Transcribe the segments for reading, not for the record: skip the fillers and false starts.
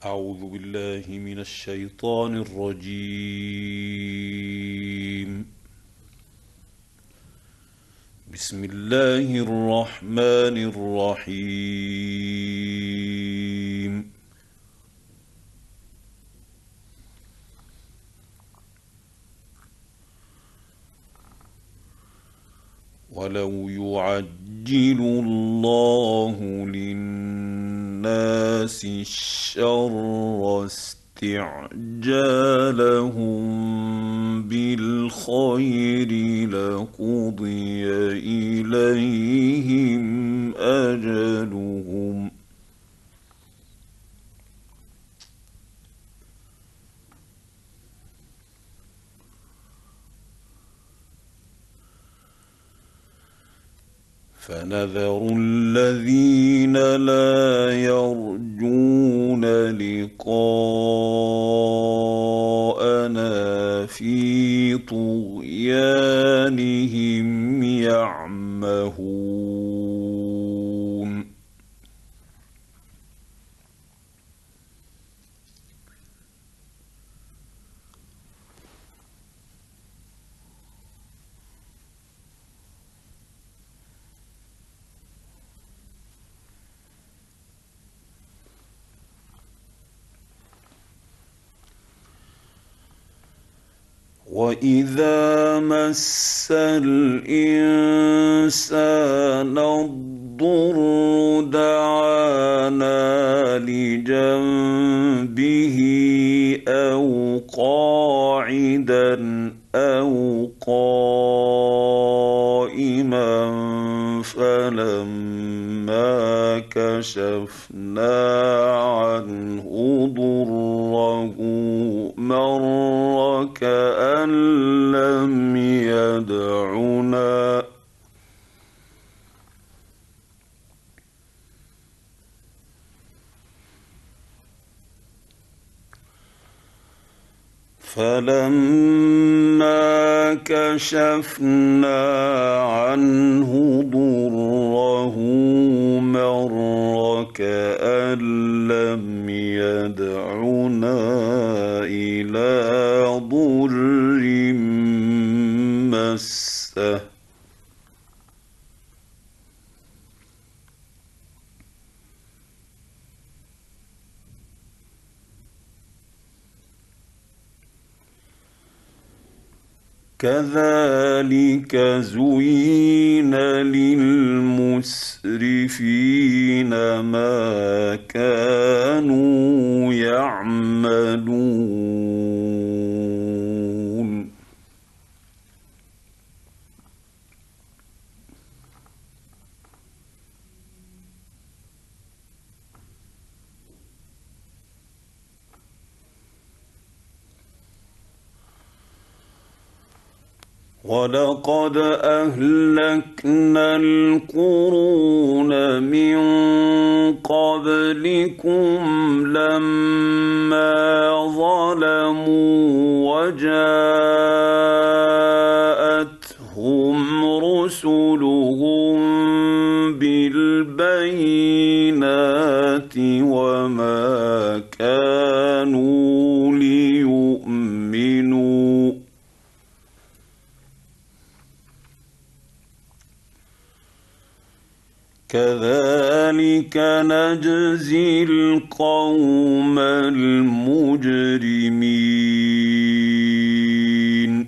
أعوذ بالله من الشيطان الرجيم. بسم الله الرحمن الرحيم. ولو يعجل الله للناس الشر استعجالهم بالخير لقضي إليهم أجلهم فنذر الذين لا يرجون لقاءنا في طغيانهم يعمهون. وإذا مس الإنسان الضر دعانا لجنبه أو قاعدا أو قائما فلما كشفنا عنه ضره مر كأن لم يدعنا فلما كشفنا عنه ضره مر كأن لم يدعنا إلى ضر مسه كذلك زين للمسرفين ما كانوا يعملون ولقد أهلكنا القرون من قبلكم لما ظلموا وجاءتهم رسلهم بالبينات وما كانوا ليؤمنوا كذلك نجزي القوم المجرمين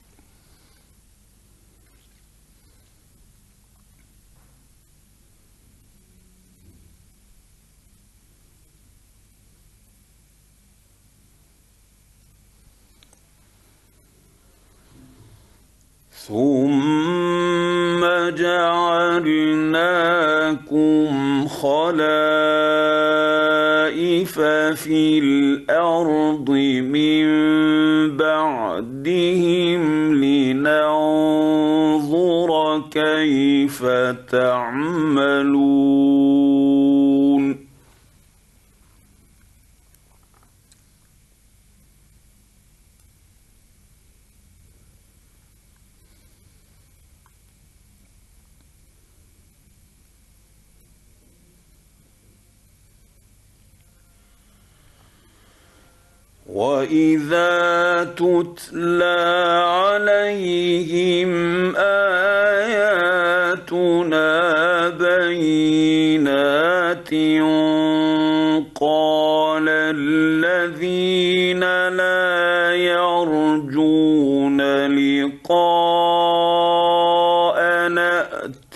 ثم جعلناكم خلائف في الأرض من بعدهم لننظر كيف تعملون واذا تتلى عليهم اياتنا بينات قال الذين لا يرجون لقاءنا ائت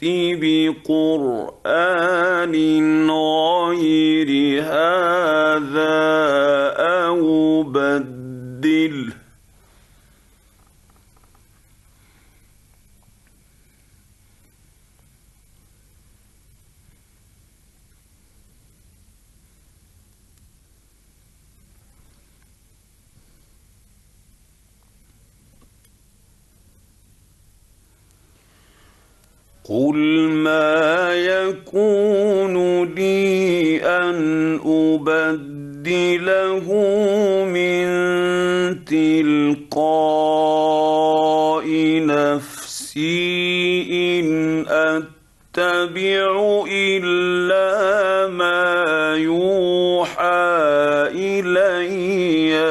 بقرآن غير هذا أو بدله قل ما يكون لي أن أبدله من تلقاء نفسي إن أتبع إلا ما يوحى إلي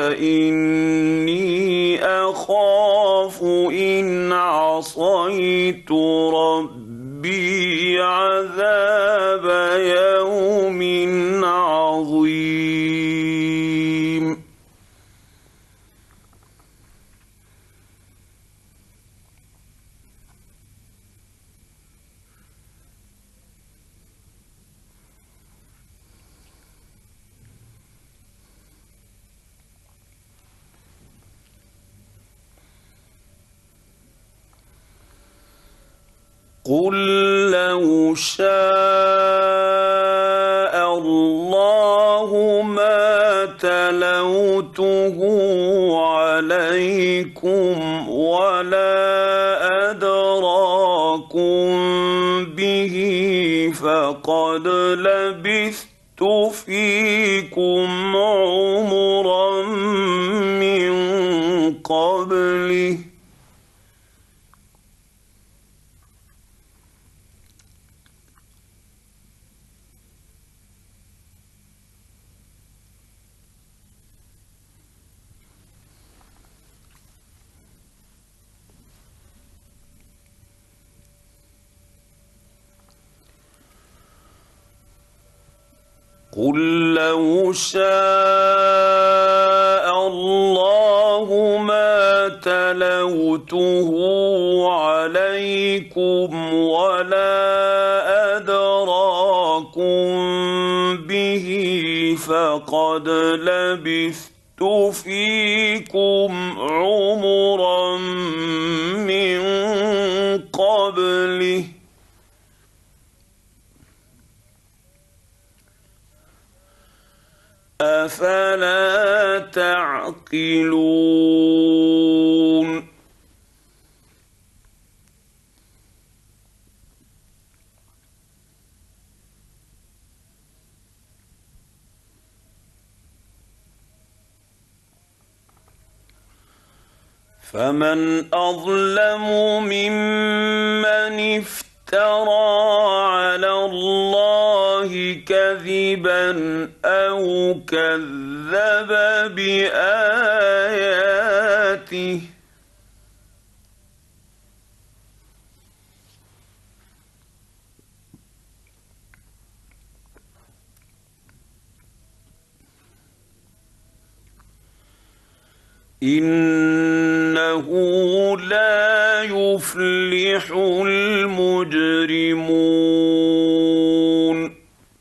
إني أخاف إن عصيت ربي عذاب يوم عظيم قل لو شاء الله ما تلوته عليكم ولا أدراكم به فقد لبثت فيكم عمرا من قبله قل لو شاء الله ما تلوته عليكم ولا أدراكم به فقد لبثت فيكم عمرا من قبله أفلا تعقلون فمن أظلم ممن افترى على الله كذبا أو كذب بآياته إنه لا يفلح المجرمون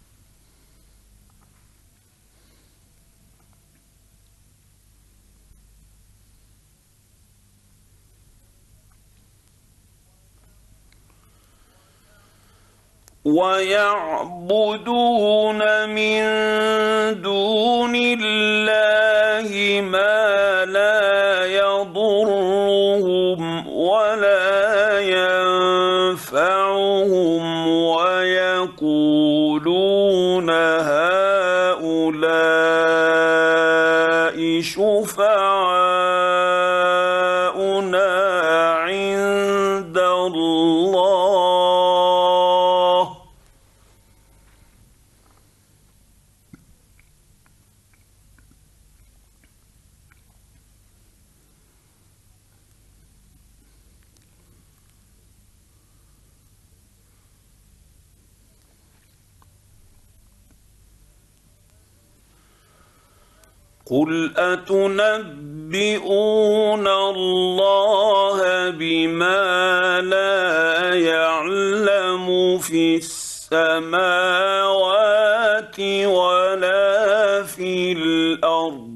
ويعبدون من دون الله ما لا يضرهم ولا ينفعهم ويقولون هؤلاء شفعاؤنا عند الله قل أتنبئون الله بما لا يعلم في السماوات ولا في الأرض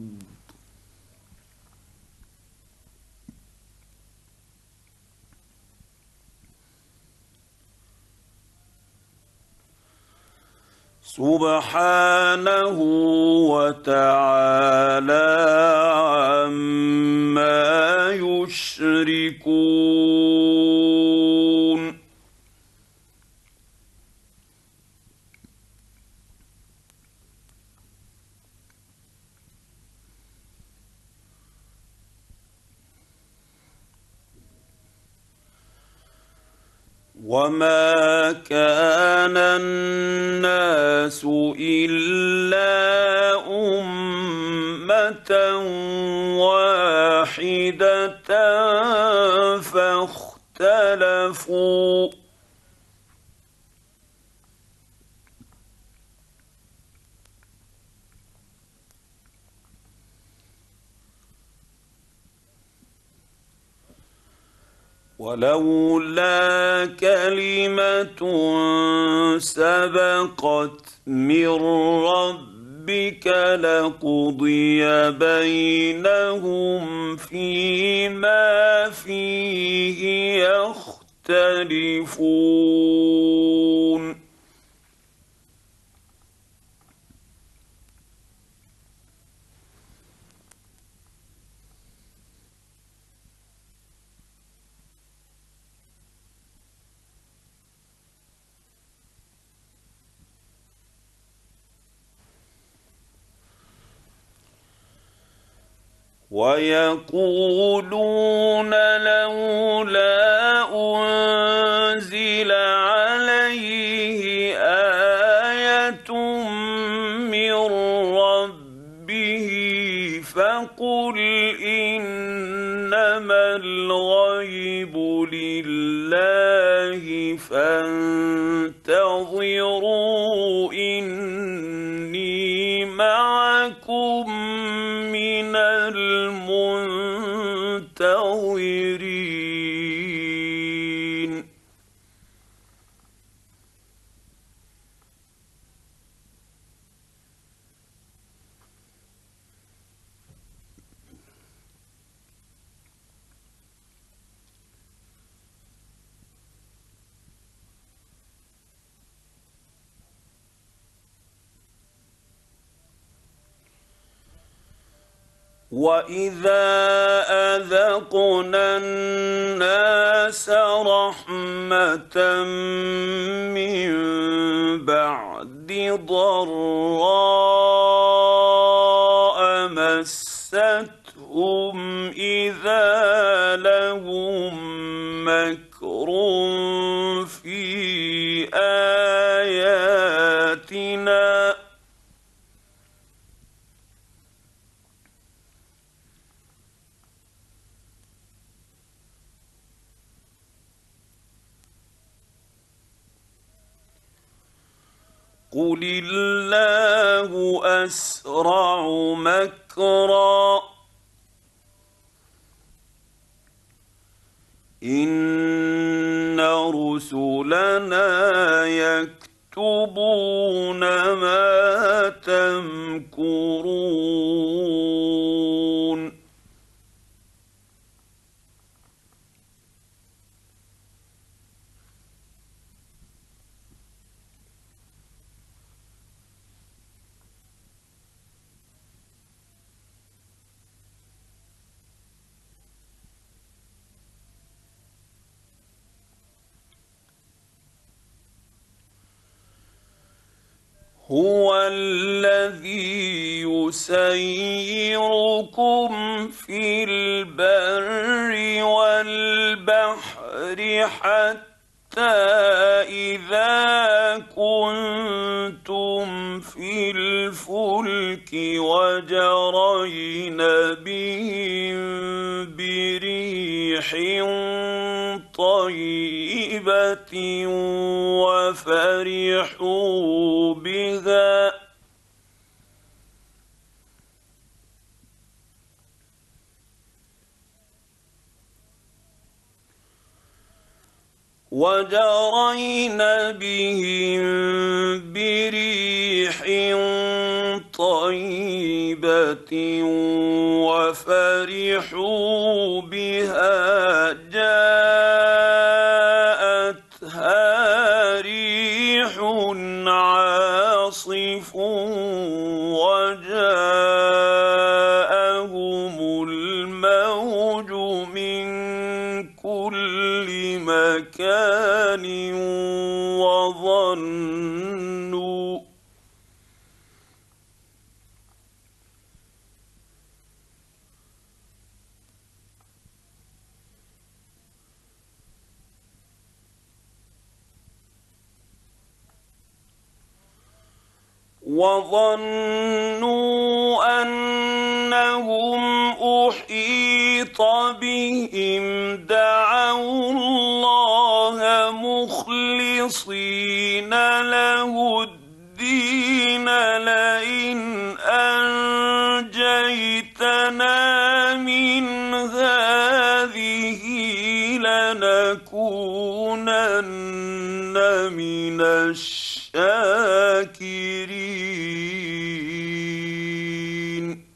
سبحانه وتعالى عما يشركون. وما كان الناس إلا أمة واحدة فاختلفوا ولولا كلمة سبقت من ربك لقضي بينهم فيما فيه يختلفون. ويقولون لولا أنزل عليه آية من ربه فقل إنما الغيب لله فانتظروا إني معكم من المنتظرين. وإذا أذقنا الناس رحمة من بعد ضراء مستهم إذا لهم مكر في آياتنا قل الله أسرع مكرا إن رسلنا يكتبون ما تمكرون. هو الذي يسيركم في البر والبحر حتى إذا كنتم في الفلك وجرين بهم بريح طيبة وجرين بهم بريح طيبة وفرحوا بها جاءتها ريح عاصف وجاءهم الموج من كل مكان وظنوا أنهم أحيط بهم دعوا الله مخلصين له الدين لئن أنجيتنا من هذه لنكونن من الشاكرين.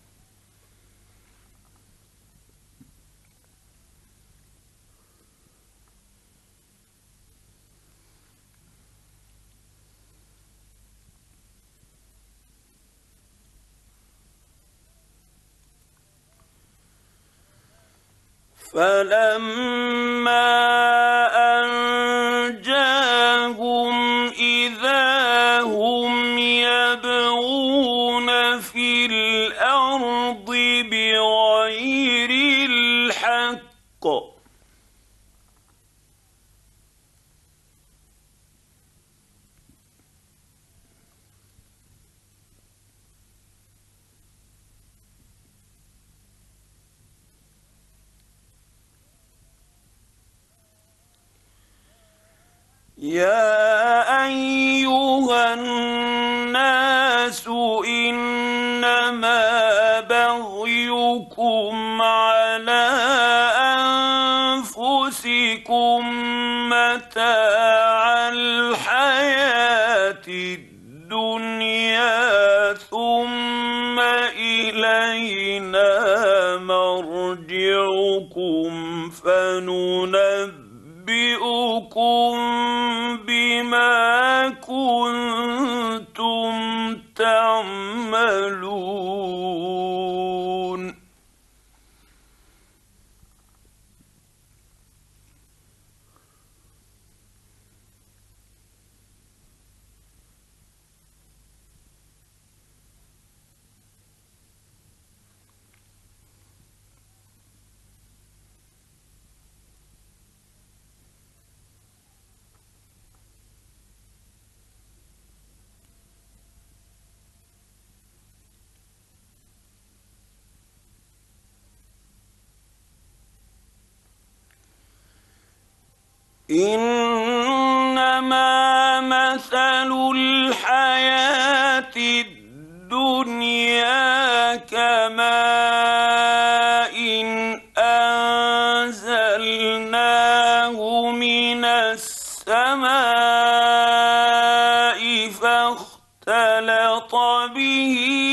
فلما أنجاهم إذا هم يبغون في الأرض بغير الحق يا أيها الناس إنما بغيكم على أنفسكم متاع الحياة الدنيا ثم إلينا مرجعكم فننبئكم بما كنتم تعملون. إنما مثل الحياة الدنيا كماء أنزلناه من السماء فاختلط به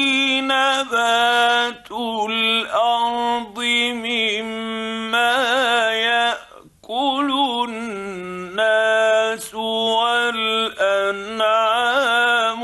نبات الأرض مما يأكل الناس والأنعام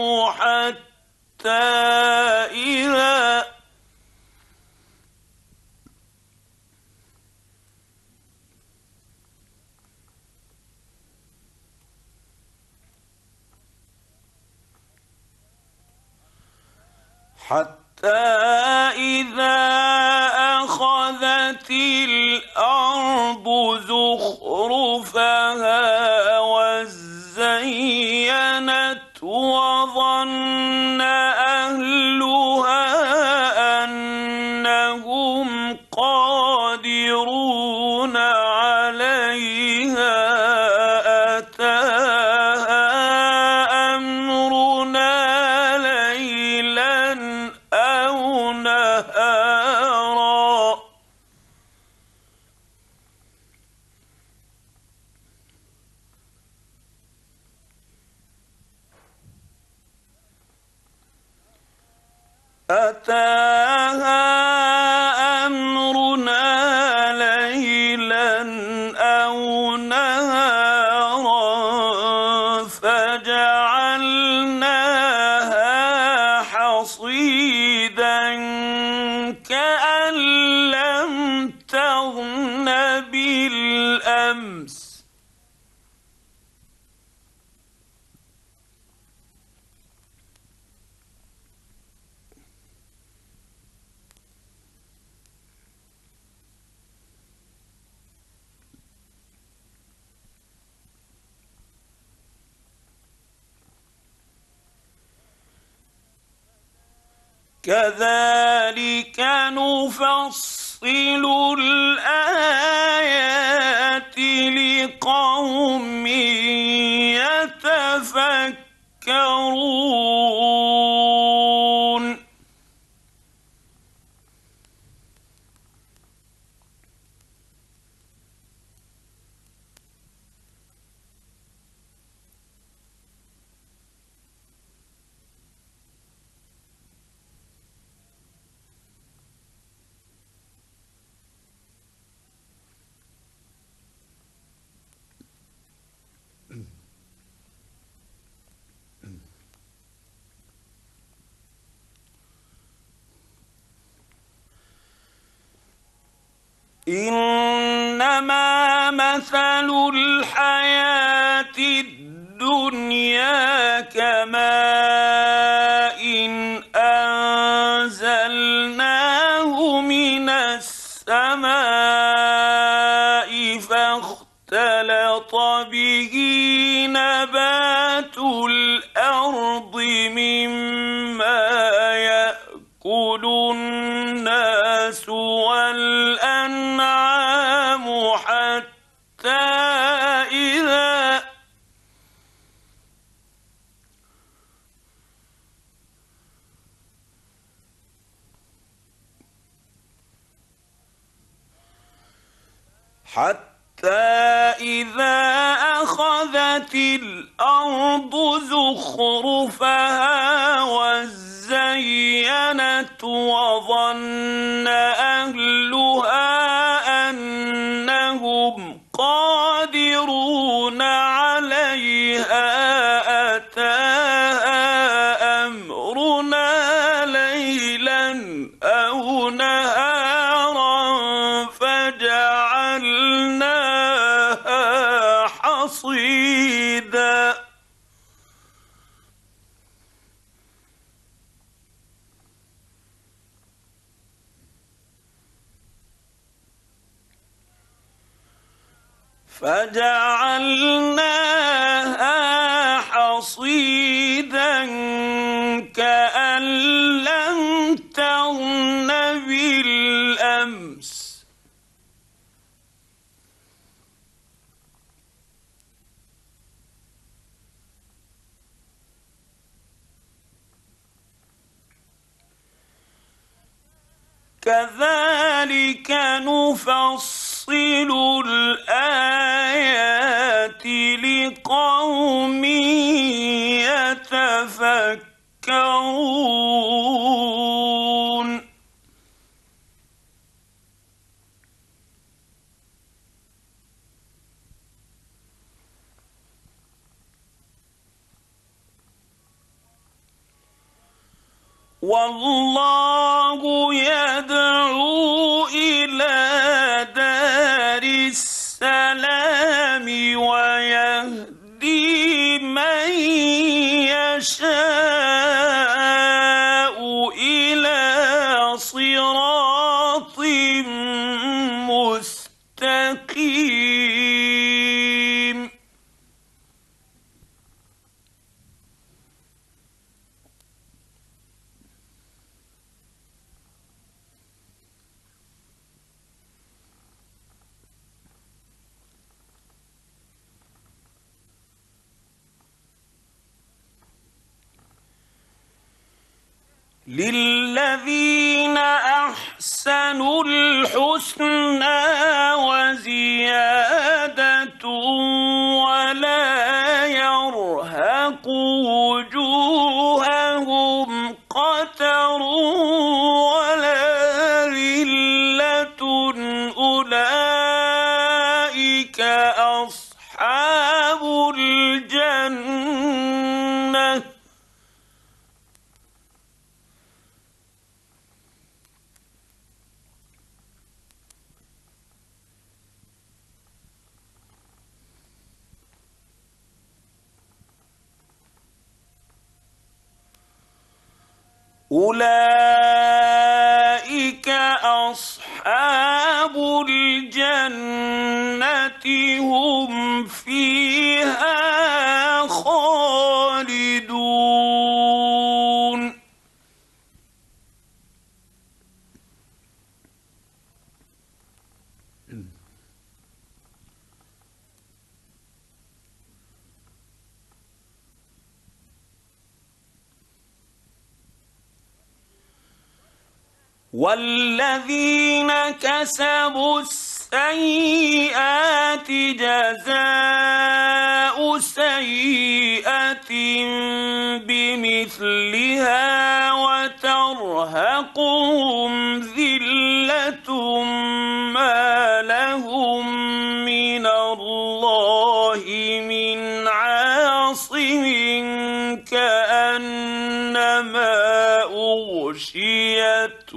حتى إذا أخذت الأرض زخرفها وزينت وظن أهلها أنهم قادرون عليها أتاها أمرنا ليلا أو نهارا أتاها أمرنا ليلا أو نهارا فجعلناها حصيدا كأن لم تغن بالأمس كذلك نفصل الآيات لقوم يتفكرون إنما مثل الحياة الدنيا كماء أنزلناه من السماء فاختلط به نبات الأرض مما يأكل الناس والأنعام حتى إذا أخذت الأرض زخرفها وزينت وظن أهلها أنهم قادرون عليها أتاها أمرنا ليلا أو نهارا فجعلناها حصيدا كأن لم تغن بالأمس كذلك نفصل الآيات لقوم يتفكرون والله يدعو إلى دار السلام ويهدي من يشاء إلى صراط مستقيم للذين أحسنوا الحسنى وزيادة ولا يرهق وجوههم قتر أولئك أصحاب الجنة هم فيها خالدون والذين كسبوا السيئات جزاء سيئة بمثلها وترهقهم ذلة ما لهم من الله من عاصم كأنما أغشيت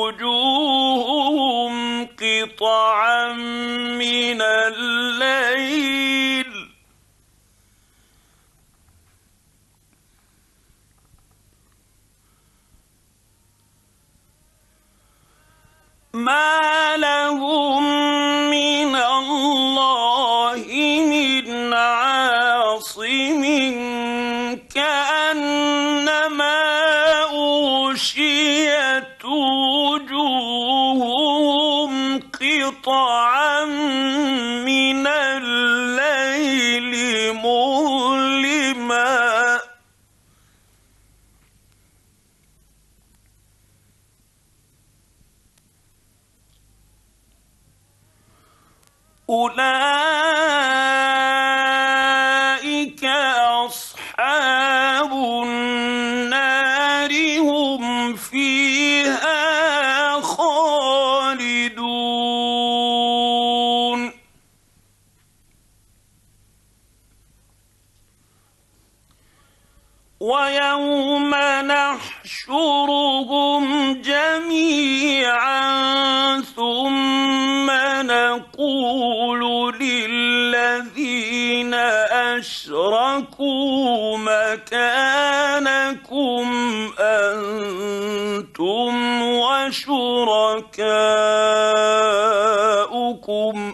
وجوههم قطعا من الليل ما لهم من الله من عاصم كأنما أغشيت وجوههم قطعا من الليل مظلما أولئك أصحاب النار هم فيها خالدون ويوم نحشرهم جميعا ثم نقول للذين أشركوا مكانكم أنتم وشركاؤكم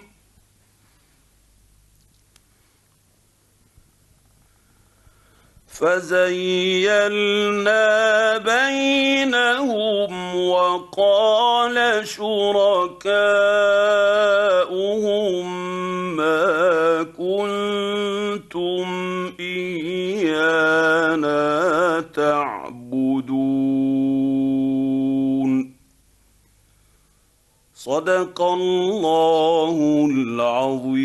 فزيلنا بينهم وقال شركاؤهم ما كنتم إيانا تعبدون صدق الله العظيم.